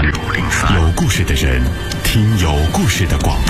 有故事的人，听有故事的广播。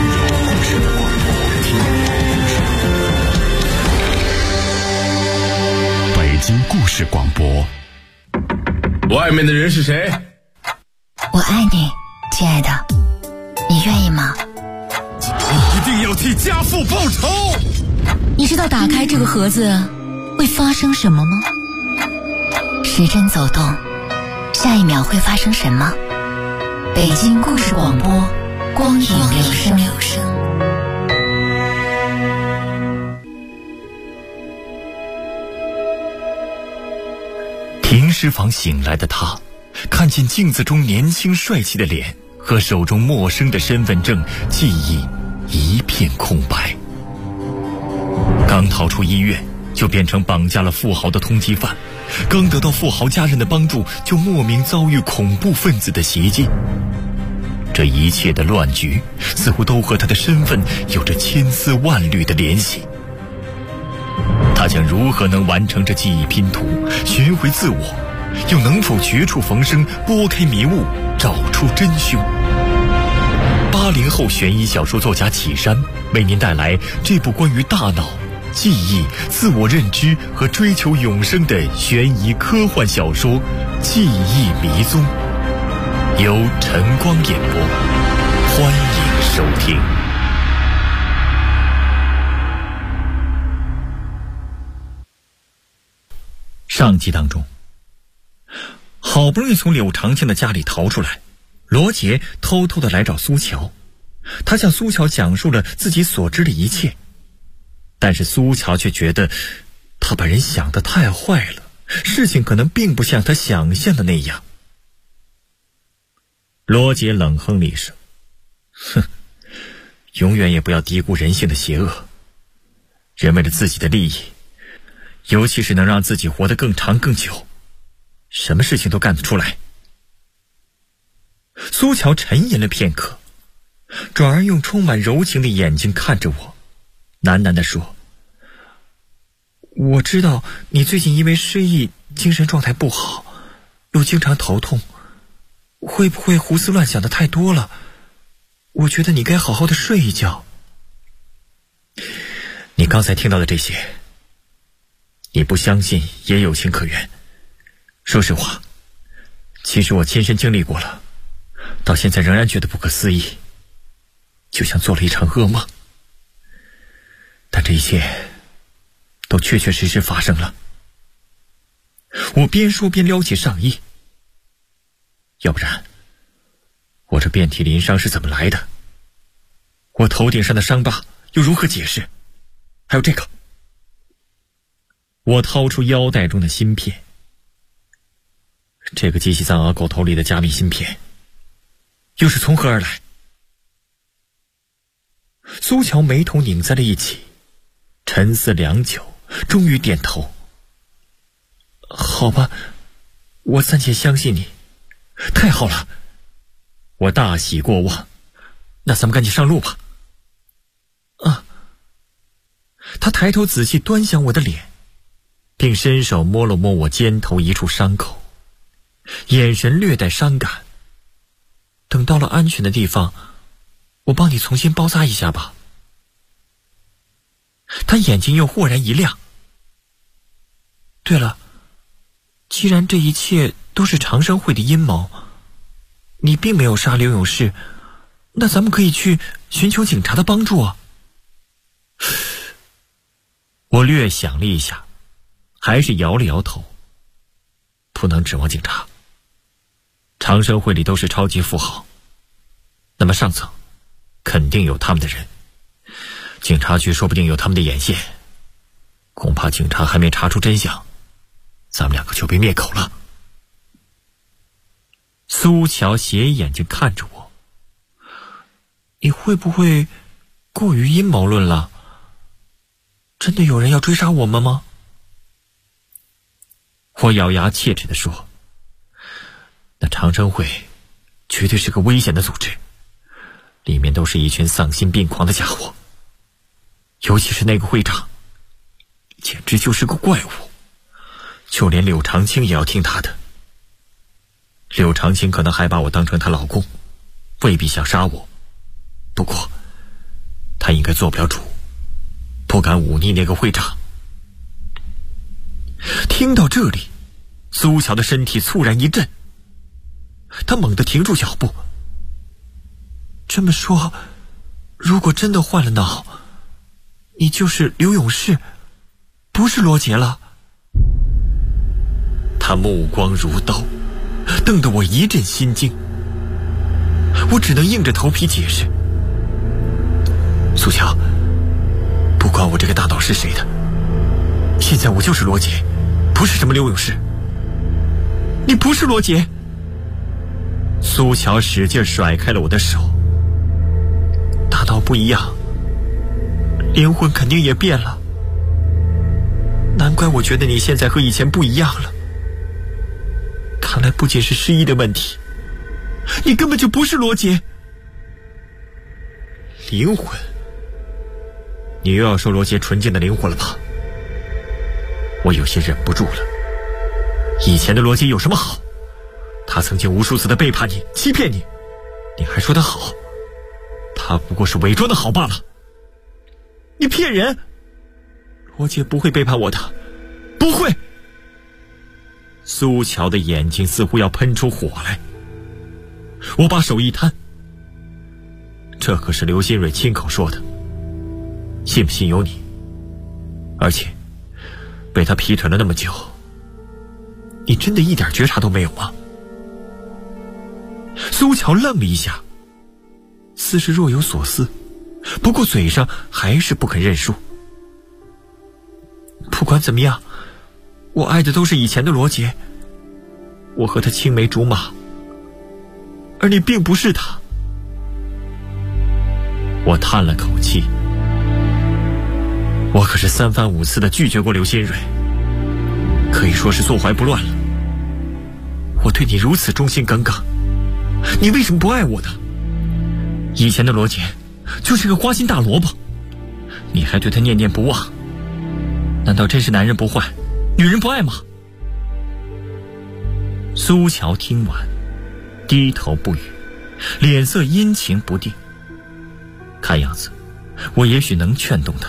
北京故事广播。 外面的人是谁？ 我爱你，亲爱的，你愿意吗？ 你一定要替家父报仇！ 你知道打开这个盒子会发生什么吗？时针走动，下一秒会发生什么？北京故事广播，光影留声。 停尸房醒来的他，看见镜子中年轻帅气的脸和手中陌生的身份证，记忆一片空白。刚逃出医院，就变成绑架了富豪的通缉犯；刚得到富豪家人的帮助，就莫名遭遇恐怖分子的袭击。这一切的乱局，似乎都和他的身份有着千丝万缕的联系。他将如何能完成这记忆拼图，寻回自我，又能否绝处逢生，拨开迷雾，找出真凶？80后悬疑小说作家启山为您带来这部关于大脑、记忆、自我认知和追求永生的悬疑科幻小说《记忆迷踪》，由晨光演播，欢迎收听。上集当中，好不容易从柳长青的家里逃出来，罗杰偷偷的来找苏乔，他向苏乔讲述了自己所知的一切，但是苏乔却觉得他把人想得太坏了，事情可能并不像他想象的那样。罗杰冷哼了一声，哼，永远也不要低估人性的邪恶。人为了自己的利益，尤其是能让自己活得更长更久，什么事情都干得出来。苏乔沉吟了片刻，转而用充满柔情的眼睛看着我，喃喃地说：我知道你最近因为失忆，精神状态不好，又经常头痛，会不会胡思乱想的太多了？我觉得你该好好的睡一觉。你刚才听到的这些，你不相信也有情可原。说实话，其实我亲身经历过了，到现在仍然觉得不可思议，就像做了一场噩梦。但这一切都确确实实发生了。我边说边撩起上衣，要不然我这遍体鳞伤是怎么来的？我头顶上的伤疤又如何解释？还有这个，我掏出腰带中的芯片，这个机器藏獒狗头里的加密芯片又是从何而来？苏乔眉头拧在了一起，沉思良久，终于点头。好吧，我暂且相信你。太好了，我大喜过望。那咱们赶紧上路吧。啊！他抬头仔细端详我的脸，并伸手摸了摸我肩头一处伤口，眼神略带伤感。等到了安全的地方，我帮你重新包扎一下吧。他眼睛又忽然一亮。对了，既然这一切都是长生会的阴谋，你并没有杀刘勇士，那咱们可以去寻求警察的帮助啊。我略想了一下，还是摇了摇头。不能指望警察，长生会里都是超级富豪，那么上层肯定有他们的人，警察局说不定有他们的眼线，恐怕警察还没查出真相，咱们两个就被灭口了。苏乔斜眼睛看着我，你会不会过于阴谋论了？真的有人要追杀我们吗？我咬牙切齿地说，那长生会绝对是个危险的组织，里面都是一群丧心病狂的家伙，尤其是那个会长，简直就是个怪物，就连柳长青也要听他的。 柳长青可能还把我当成她老公，未必想杀我，不过她应该做不了主，不敢忤逆那个会长。听到这里，苏乔的身体猝然一震，她猛地停住脚步。这么说，如果真的换了脑，你就是刘永士，不是罗杰了。他目光如刀，瞪得我一阵心惊。我只能硬着头皮解释：苏乔，不管我这个大脑是谁的，现在我就是罗杰，不是什么刘永士。你不是罗杰。苏乔使劲甩开了我的手。大脑不一样，灵魂肯定也变了。难怪我觉得你现在和以前不一样了。看来不仅是失忆的问题，你根本就不是罗杰。灵魂？你又要说罗杰纯净的灵魂了吧？我有些忍不住了。以前的罗杰有什么好？他曾经无数次的背叛你，欺骗你，你还说他好？他不过是伪装的好罢了。你骗人！罗杰不会背叛我的，不会！苏乔的眼睛似乎要喷出火来。我把手一摊，这可是刘新蕊亲口说的，信不信由你。而且被他劈腿了那么久，你真的一点觉察都没有吗？苏乔愣了一下，似是若有所思，不过嘴上还是不肯认输。不管怎么样，我爱的都是以前的罗杰，我和他青梅竹马，而你并不是他。我叹了口气，我可是3番5次的拒绝过刘新蕊，可以说是坐怀不乱了。我对你如此忠心耿耿，你为什么不爱我呢？以前的罗杰就是个花心大萝卜，你还对他念念不忘，难道真是男人不坏，女人不爱吗？苏乔听完，低头不语，脸色阴晴不定。看样子，我也许能劝动他。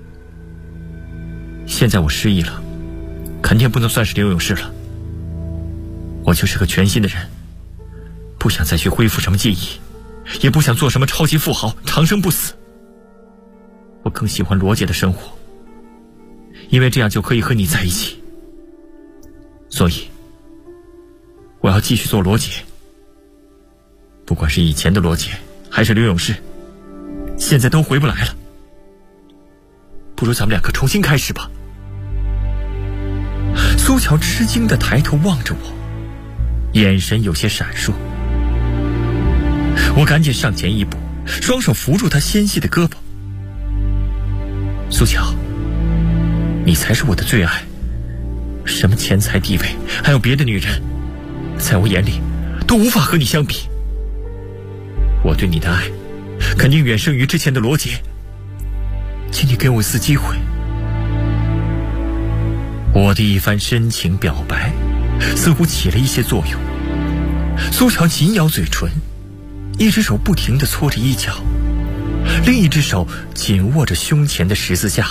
现在我失忆了，肯定不能算是刘永士了。我就是个全新的人，不想再去恢复什么记忆，也不想做什么超级富豪，长生不死。我更喜欢罗杰的生活，因为这样就可以和你在一起。所以我要继续做罗杰，不管是以前的罗杰还是刘永士，现在都回不来了。不如咱们两个重新开始吧。苏乔吃惊地抬头望着我，眼神有些闪烁。我赶紧上前一步，双手扶住他纤细的胳膊。苏乔，你才是我的最爱，什么钱财地位还有别的女人，在我眼里都无法和你相比。我对你的爱肯定远胜于之前的罗杰，请你给我一次机会。我的一番深情表白似乎起了一些作用。苏乔紧咬嘴唇，一只手不停地搓着衣角，另一只手紧握着胸前的十字架。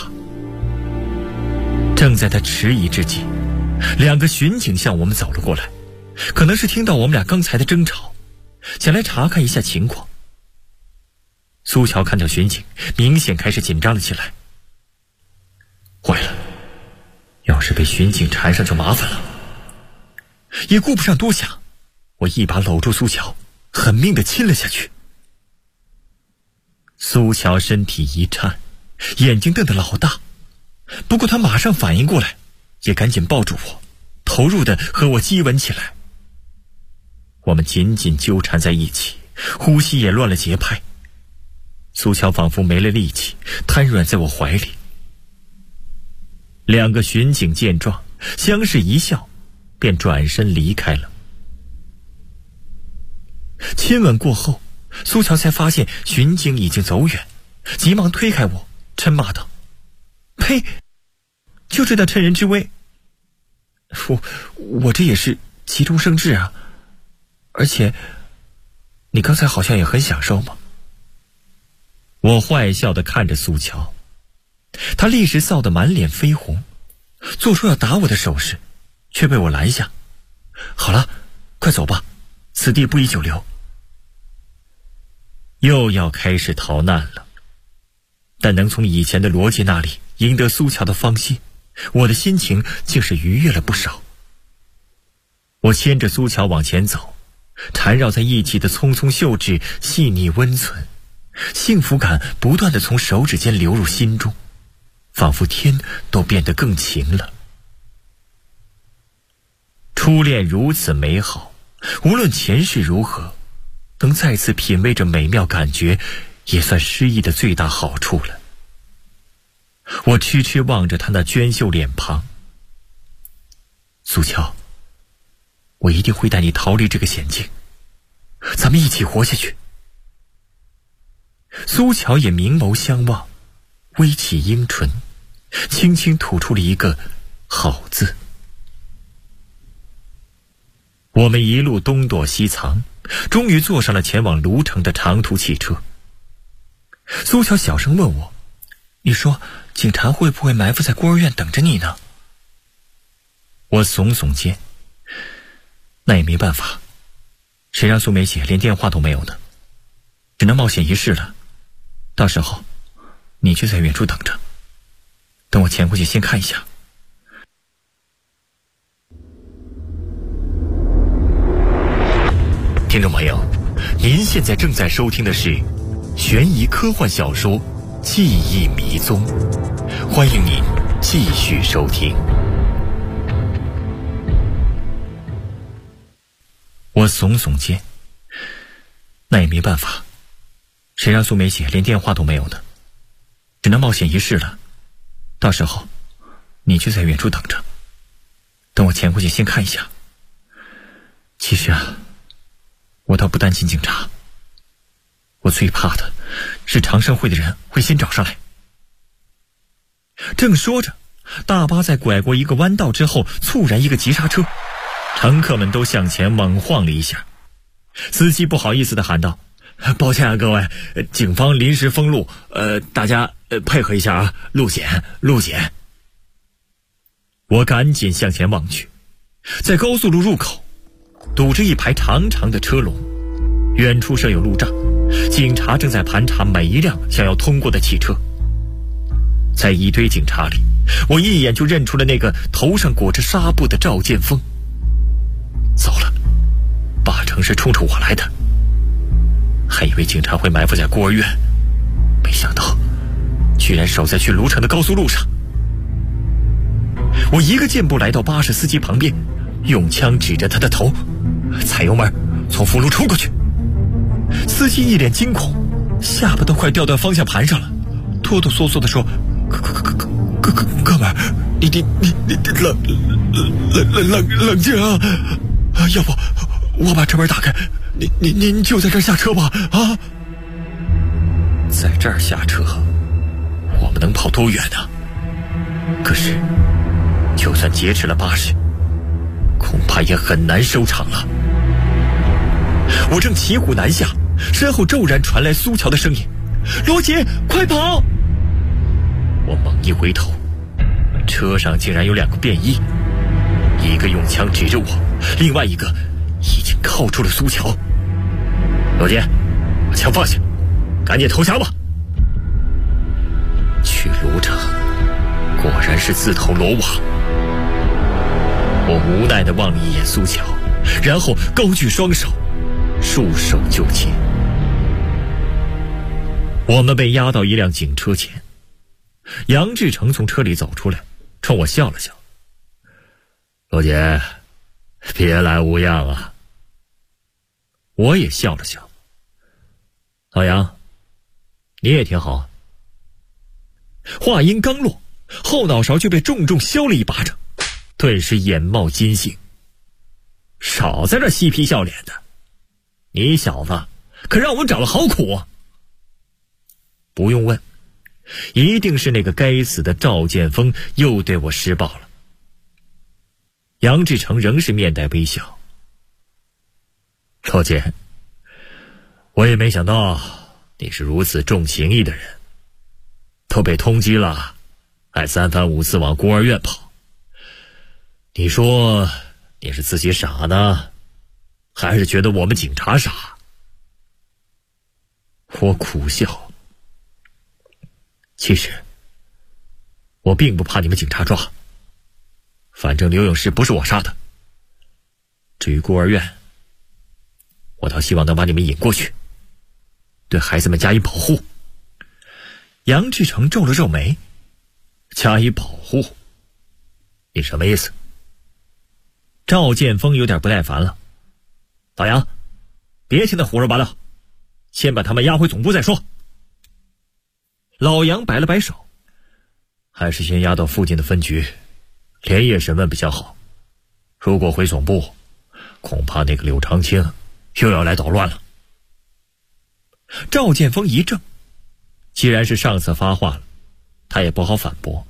正在他迟疑之际，两个巡警向我们走了过来，可能是听到我们俩刚才的争吵，想来查看一下情况。苏乔看到巡警，明显开始紧张了起来。坏了，要是被巡警缠上就麻烦了。也顾不上多想，我一把搂住苏乔，狠命地亲了下去。苏乔身体一颤，眼睛瞪得老大，不过他马上反应过来，也赶紧抱住我，投入地和我激吻起来。我们紧紧纠缠在一起，呼吸也乱了节拍。苏乔仿佛没了力气，瘫软在我怀里。两个巡警见状，相视一笑，便转身离开了。亲吻过后，苏乔才发现巡警已经走远，急忙推开我，嗔骂道：“呸！就知道趁人之危。我这也是急中生智啊， 而且你刚才好像也很享受嘛。我坏笑地看着苏乔，他立时臊得满脸绯红，做出要打我的手势，却被我拦下。好了，快走吧，此地不宜久留。又要开始逃难了，但能从以前的罗杰那里赢得苏乔的芳心，我的心情竟是愉悦了不少。我牵着苏乔往前走，缠绕在一起的匆匆秀指细腻温存，幸福感不断地从手指间流入心中，仿佛天都变得更晴了。初恋如此美好，无论前世如何，能再次品味着美妙感觉，也算失忆的最大好处了。我痴痴望着他那娟秀脸庞。苏乔，我一定会带你逃离这个险境，咱们一起活下去。苏乔也明眸相望，微起樱唇，轻轻吐出了一个好字。我们一路东躲西藏，终于坐上了前往卢城的长途汽车。苏乔小声问我，你说警察会不会埋伏在孤儿院等着你呢？我耸耸肩，那也没办法，谁让苏梅姐连电话都没有呢？只能冒险一试了。到时候你就在远处等着，等我潜过去先看一下。听众朋友，您现在正在收听的是悬疑科幻小说《记忆迷踪》，欢迎您继续收听。我耸耸肩，那也没办法，谁让苏梅姐连电话都没有呢？只能冒险一试了。到时候你就在远处等着，等我潜过去先看一下。其实啊，我倒不担心警察，我最怕的是长生会的人会先找上来。正说着，大巴在拐过一个弯道之后，猝然一个急刹车，乘客们都向前猛晃了一下。司机不好意思地喊道，抱歉啊各位，警方临时封路，大家配合一下啊，路险。我赶紧向前望去，在高速路入口堵着一排长长的车龙，远处设有路障，警察正在盘查每一辆想要通过的汽车。在一堆警察里，我一眼就认出了那个头上裹着纱布的赵剑锋。糟了，八成是冲着我来的。还以为警察会埋伏在孤儿院，没想到居然守在去卢城的高速路上。我一个箭步来到巴士司机旁边，用枪指着他的头，踩油门从辅路冲过去。司机一脸惊恐，下巴都快掉到方向盘上了，哆哆嗦嗦地说，哥们儿，你冷静啊！要不我把车门打开，您就在这儿下车吧啊！在这儿下车，我们能跑多远呢？可是就算劫持了巴士，恐怕也很难收场了。我正骑虎难下，身后骤然传来苏乔的声音，罗杰，快跑！我猛一回头，车上竟然有两个便衣，一个用枪指着我，另外一个已经靠住了苏乔。罗杰，把枪放下，赶紧投降吧！去卢城果然是自投罗网。我无奈地望了一眼苏乔，然后高举双手，束手就擒。我们被押到一辆警车前，杨志成从车里走出来，冲我笑了笑，罗杰，别来无恙啊。我也笑了笑，老杨，你也挺好啊。话音刚落，后脑勺就被重重削了一巴掌，顿时眼冒金星。少在这嬉皮笑脸的，你小子可让我找了好苦啊！不用问，一定是那个该死的赵剑锋又对我施暴了。杨志成仍是面带微笑， 老姐，我也没想到你是如此重情义的人，都被通缉了，还三番五次往孤儿院跑。你说你是自己傻呢，还是觉得我们警察傻？我苦笑。其实我并不怕你们警察抓，反正刘永士不是我杀的。至于孤儿院，我倒希望能把你们引过去，对孩子们加以保护。杨志成皱了皱眉，加以保护？你什么意思？赵建峰有点不耐烦了。老杨，别听他胡说八道，先把他们押回总部再说。老杨摆了摆手，还是先押到附近的分局，连夜审问比较好。如果回总部，恐怕那个柳长青又要来捣乱了。赵建峰一怔，既然是上司发话了，他也不好反驳。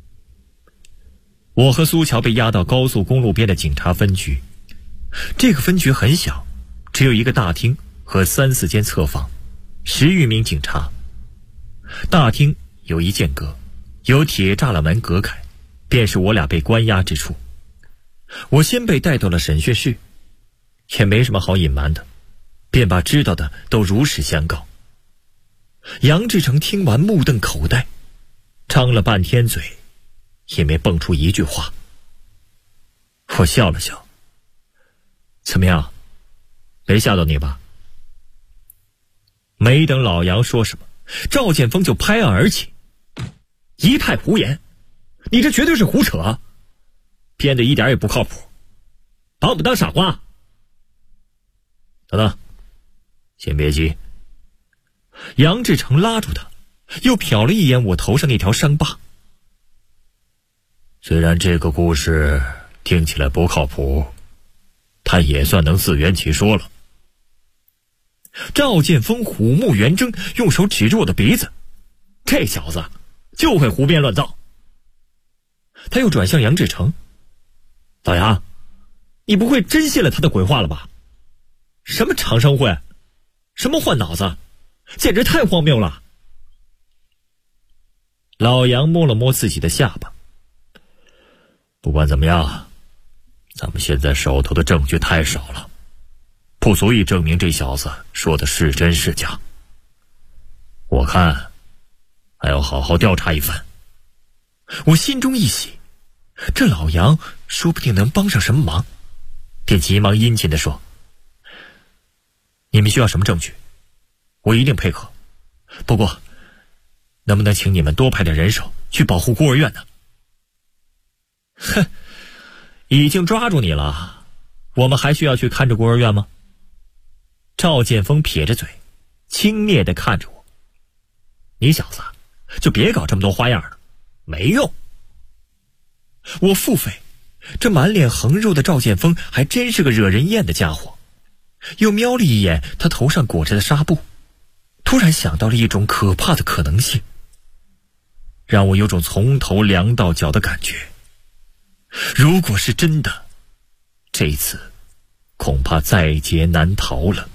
我和苏乔被押到高速公路边的警察分局。这个分局很小，只有一个大厅和3、4间侧房，10余名警察。大厅有一间隔，有铁栅栏门隔开，便是我俩被关押之处。我先被带到了审讯室，也没什么好隐瞒的，便把知道的都如实相告。杨志成听完目瞪口呆，张了半天嘴，也没蹦出一句话。我笑了笑，怎么样，没吓到你吧？没等老杨说什么，赵建峰就拍案而起，一派胡言，你这绝对是胡扯，编的一点也不靠谱，把我们当傻瓜。等等，先别急。杨志成拉住他，又瞟了一眼我头上那条伤疤。虽然这个故事听起来不靠谱，他也算能自圆其说了。赵建峰虎目圆睁，用手指住我的鼻子，这小子就会胡编乱造。他又转向杨志成，老杨，你不会真信了他的鬼话了吧？什么长生会，什么换脑子，简直太荒谬了。老杨摸了摸自己的下巴，不管怎么样，咱们现在手头的证据太少了，不足以证明这小子说的是真是假。我看还要好好调查一番。我心中一喜，这老杨说不定能帮上什么忙，便急忙殷勤地说，你们需要什么证据，我一定配合。不过能不能请你们多派点人手去保护孤儿院呢？哼，已经抓住你了，我们还需要去看着孤儿院吗？赵建峰撇着嘴，轻蔑地看着我，你小子就别搞这么多花样了，没用。我腹诽，这满脸横肉的赵建峰还真是个惹人厌的家伙。又瞄了一眼他头上裹着的纱布，突然想到了一种可怕的可能性，让我有种从头凉到脚的感觉。如果是真的，这一次恐怕在劫难逃了。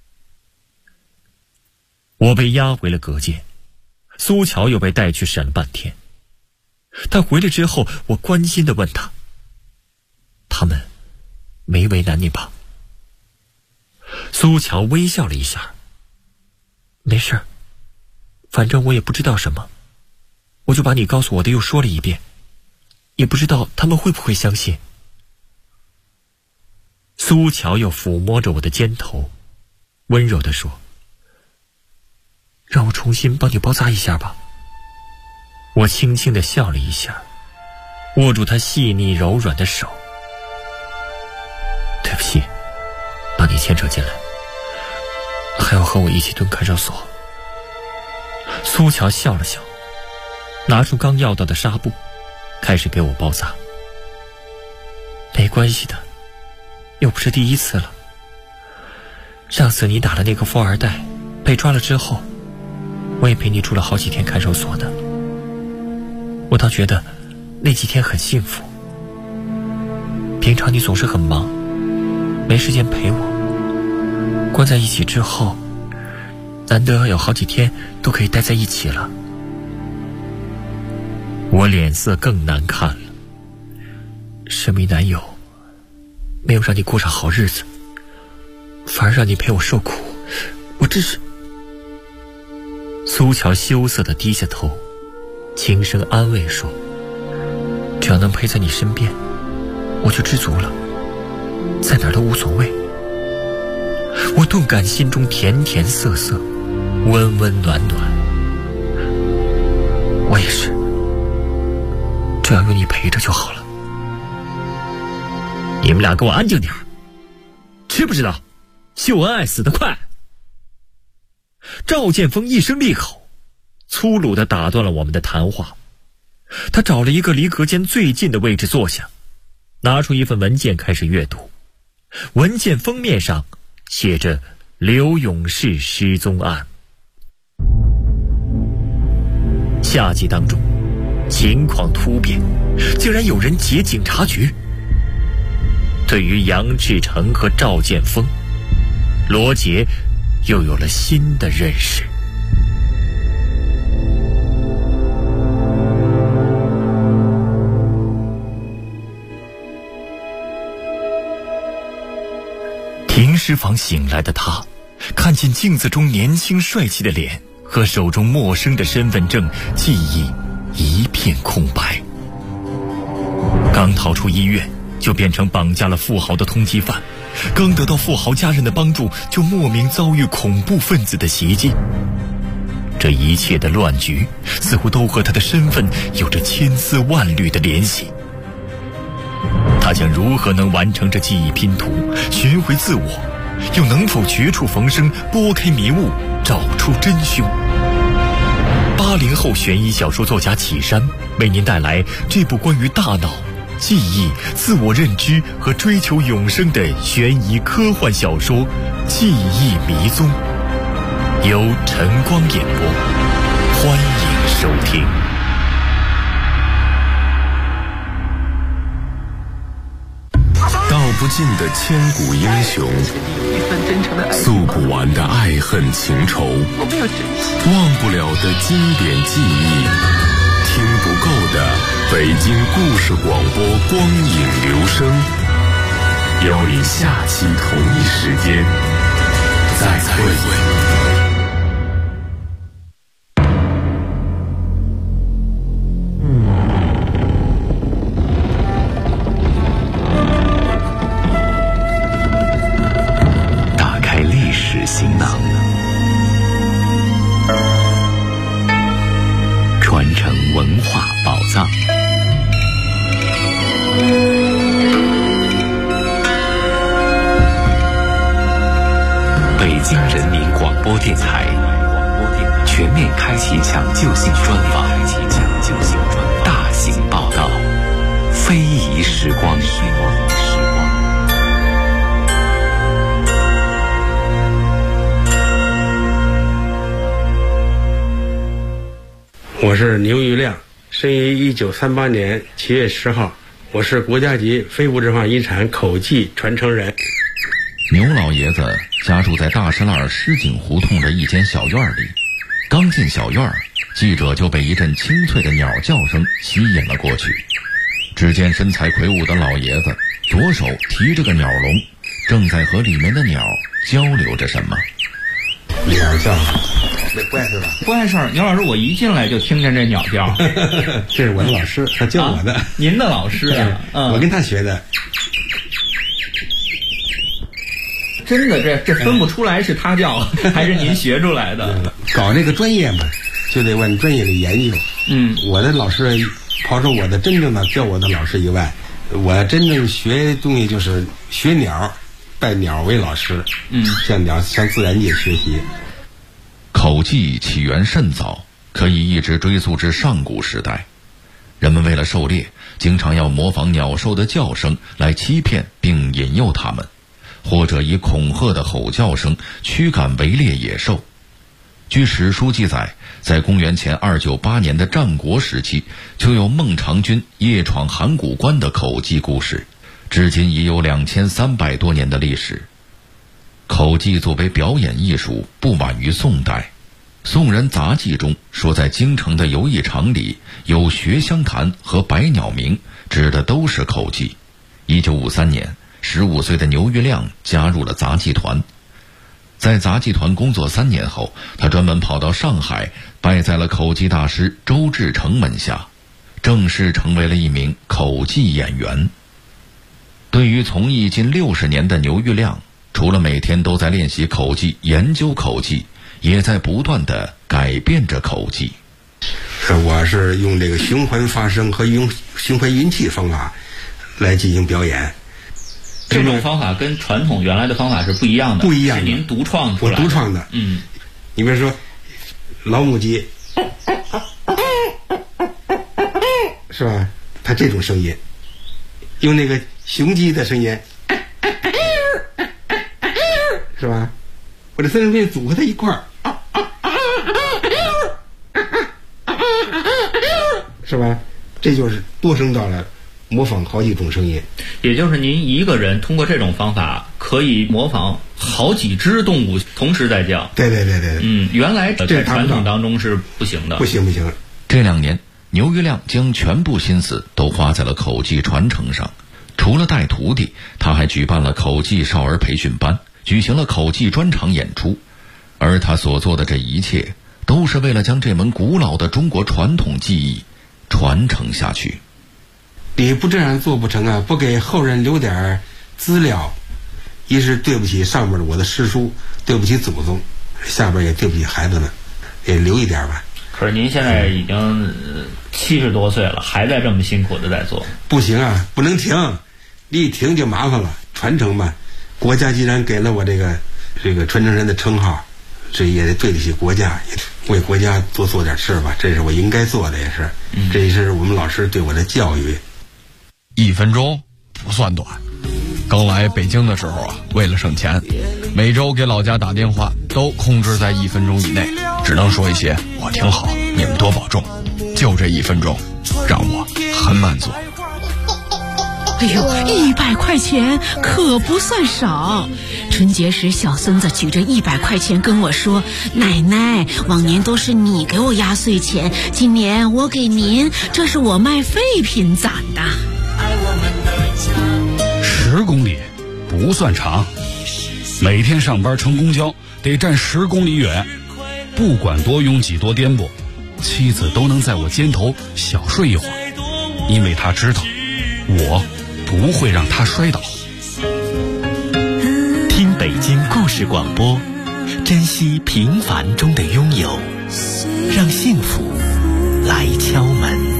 我被押回了隔间，苏乔又被带去审了半天。他回来之后，我关心地问他，他们没为难你吧？苏乔微笑了一下，没事，反正我也不知道什么，我就把你告诉我的又说了一遍，也不知道他们会不会相信。苏乔又抚摸着我的肩头，温柔地说，让我重新帮你包扎一下吧。我轻轻地笑了一下，握住他细腻柔软的手。对不起，把你牵扯进来，还要和我一起蹲看守所。苏乔笑了笑，拿出刚要到的纱布，开始给我包扎。没关系的，又不是第一次了。上次你打了那个富二代，被抓了之后，我也陪你住了好几天看守所呢。我倒觉得那几天很幸福。平常你总是很忙，没时间陪我， 关在一起之后，难得有好几天都可以待在一起了。我脸色更难看了。身为男友，没有让你过上好日子，反而让你陪我受苦，我真是……苏乔羞涩地低下头，轻声安慰说：“只要能陪在你身边，我就知足了，在哪儿都无所谓。”我顿感心中甜甜涩涩，温温暖暖。我也是，只要有你陪着就好了。你们俩给我安静点儿，知不知道秀恩爱死得快？赵建峰一声厉吼，粗鲁地打断了我们的谈话。他找了一个离隔间最近的位置坐下，拿出一份文件开始阅读。文件封面上写着刘永士失踪案。下集当中，情况突变，竟然有人劫警察局。对于杨志成和赵建峰，罗杰又有了新的认识。停尸房醒来的他，看见镜子中年轻帅气的脸和手中陌生的身份证，记忆一片空白。刚逃出医院，就变成绑架了富豪的通缉犯，刚得到富豪家人的帮助，就莫名遭遇恐怖分子的袭击。这一切的乱局似乎都和他的身份有着千丝万缕的联系。他将如何能完成这记忆拼图，寻回自我，又能否绝处逢生，拨开迷雾，找出真凶？80后悬疑小说作家启山为您带来这部关于大脑、记忆、自我认知和追求永生的悬疑科幻小说《记忆迷踪》，由晨光演播，欢迎收听。 道不尽的千古英雄，诉不完的爱恨情仇，忘不了的经典记忆，听不够的北京故事广播光影留声。邀你下期同一时间再会。 行囊，传承文化宝藏。北京人民广播电台全面开启抢救性专访，大型报道，非遗时光。 我是牛玉亮，生于1938年7月10号，我是国家级非物质文化遗产口技传承人。 牛老爷子家住在大石栏石井胡同的一间小院里，刚进小院，记者就被一阵清脆的鸟叫声吸引了过去。只见身材魁梧的老爷子左手提着个鸟笼，正在和里面的鸟交流着什么。 鸟叫，这怪事吧？ 怪事儿，牛老师，我一进来就听见这鸟叫。 这是我的老师，他教我的。 您的老师啊？ 我跟他学的。 真的，这分不出来是他叫还是您学出来的。 搞这个专业嘛，就得往专业的研究。我的老师，抛出我的真正的教我的老师以外，我真正学东西就是学鸟。拜鸟为老师，向自然界学习。 口技起源甚早，可以一直追溯至上古时代。人们为了狩猎，经常要模仿鸟兽的叫声来欺骗并引诱它们，或者以恐吓的吼叫声驱赶围猎野兽。据史书记载，在公元前298年的战国时期，就有孟尝君夜闯函谷关的口技故事。至今已有2300多年的历史。 口技作为表演艺术不晚于宋代。宋人杂记中说，在京城的游艺场里有学香坛和百鸟鸣，指的都是口技。1953年，15岁的牛玉亮加入了杂技团。在杂技团工作3年后，他专门跑到上海，拜在了口技大师周志成门下，正式成为了一名口技演员。对于从艺近60年的牛玉亮，除了每天都在练习口技、研究口技，也在不断地改变着口技。 我是用这个循环发声和用循环音气方法来进行表演。 这种方法跟传统原来的方法是不一样的，是您独创出来的。 我独创的。你比如说老母鸡，是吧？它这种声音，用那个雄鸡的声音，是吧？我这3种声音组合在一块儿，是吧？这就是多声道了，模仿好几种声音。 也就是您一个人通过这种方法可以模仿好几只动物同时在叫。 对。 原来在传统当中是不行的。 不行。 这2年，牛玉亮将全部心思都花在了口技传承上。除了带徒弟，他还举办了口技少儿培训班，举行了口技专场演出。而他所做的这一切，都是为了将这门古老的中国传统技艺传承下去。 你不这样做不成啊！不给后人留点资料，一是对不起上面的我的师叔，对不起祖宗，下边也对不起孩子们，也留一点吧。 可是您现在已经70多岁了，还在这么辛苦的在做。 不行啊，不能停，一停就麻烦了。传承吧，国家既然给了我这个传承人的称号，这也得对得起国家，也为国家做点事吧，这是我应该做的，也是，这也是我们老师对我的教育。 1分钟不算短。刚来北京的时候啊，为了省钱，每周给老家打电话都控制在1分钟以内，只能说一些我挺好，你们多保重。就这1分钟，让我很满足。 哎呦，100块钱可不算少。春节时，小孙子举着100块钱跟我说：“奶奶，往年都是你给我压岁钱，今年我给您，这是我卖废品攒的。 ”10公里不算长，每天上班乘公交得站10公里远，不管多拥挤多颠簸，妻子都能在我肩头小睡一会儿，因为她知道我不会让她摔倒。 听北京故事广播，珍惜平凡中的拥有，让幸福来敲门。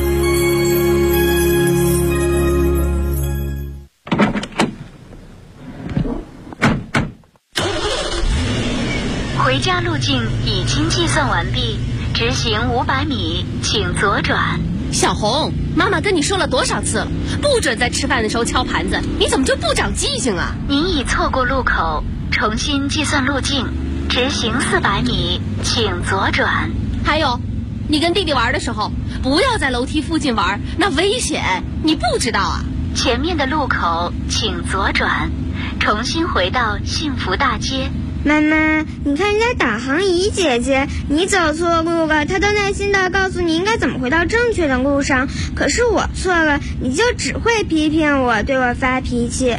回家路径已经计算完毕，直行500米，请左转。 小红，妈妈跟你说了多少次了，不准在吃饭的时候敲盘子，你怎么就不长记性啊？ 您已错过路口，重新计算路径，直行400米，请左转。 还有，你跟弟弟玩的时候，不要在楼梯附近玩，那危险，你不知道啊？ 前面的路口请左转，重新回到幸福大街。 妈妈，你看人家导航仪姐姐，你走错路了，她都耐心地告诉你应该怎么回到正确的路上，可是我错了，你就只会批评我，对我发脾气。